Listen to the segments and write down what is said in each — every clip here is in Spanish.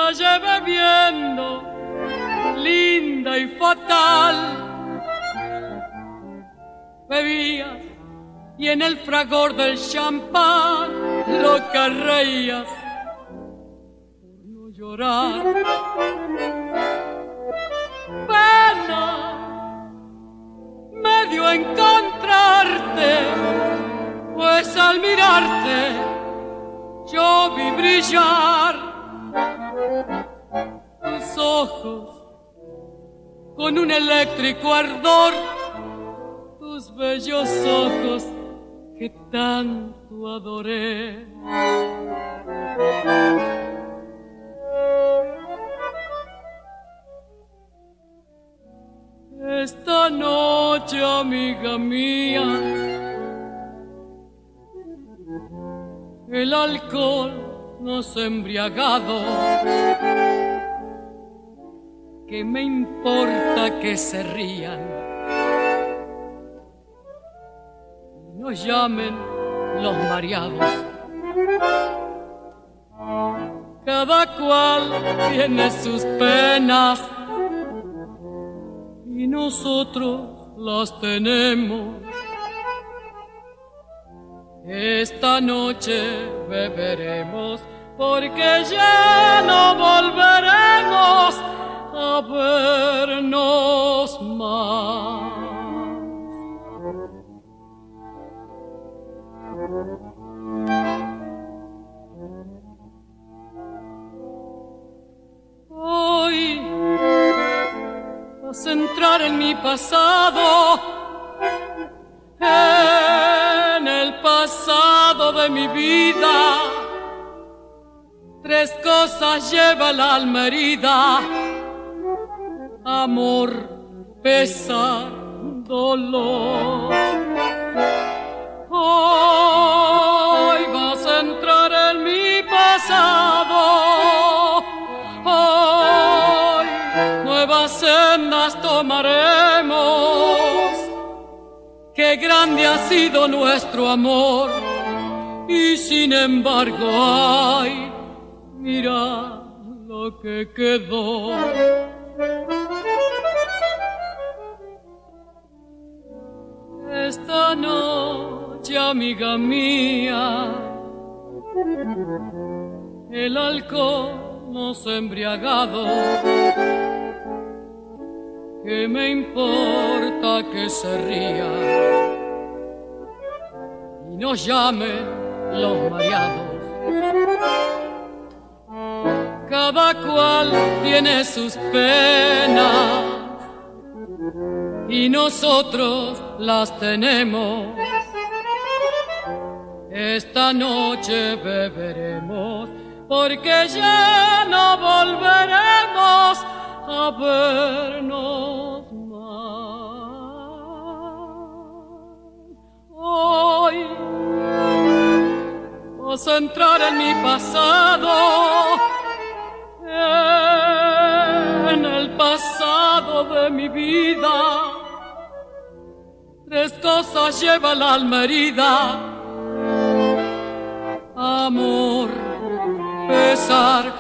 la llevé viendo, linda y fatal. Bebías y en el fragor del champán loca reías por no llorar. Pena me dio encontrarte, pues al mirarte yo vi brillar tus ojos con un eléctrico ardor, tus bellos ojos que tanto adoré. Esta noche, amiga mía, el alcohol nos ha embriagado. ¿Qué me importa que se rían y nos llamen los mareados? Cada cual tiene sus penas y nosotros las tenemos. Esta noche beberemos porque ya no volveremos a vernos más. Hoy vas a entrar en mi pasado, en el pasado de mi vida. Tres cosas lleva el alma herida: amor, pesar, dolor. Hoy vas a entrar en mi pasado, hoy nuevas sendas tomaremos. Qué grande ha sido nuestro amor y sin embargo, ay, mira lo que quedó. Esta noche, amiga mía, el alcohol nos ha embriagado. ¿Qué me importa que se ría y nos llamen los mareados? Cada cual tiene sus penas y nosotros las tenemos. Esta noche beberemos porque ya no volveremos a vernos más. Hoy vas a entrar en mi pasado, en el pasado de mi vida. Tres cosas lleva el alma herida: amor, pesar,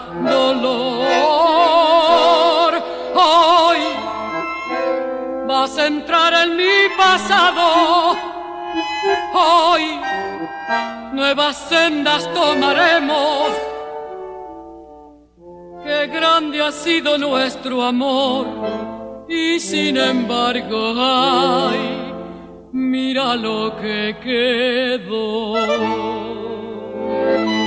dolor. Hoy vas a entrar en mi pasado, hoy nuevas sendas tomaremos. Qué grande ha sido nuestro amor y sin embargo, ay, mira lo que quedó.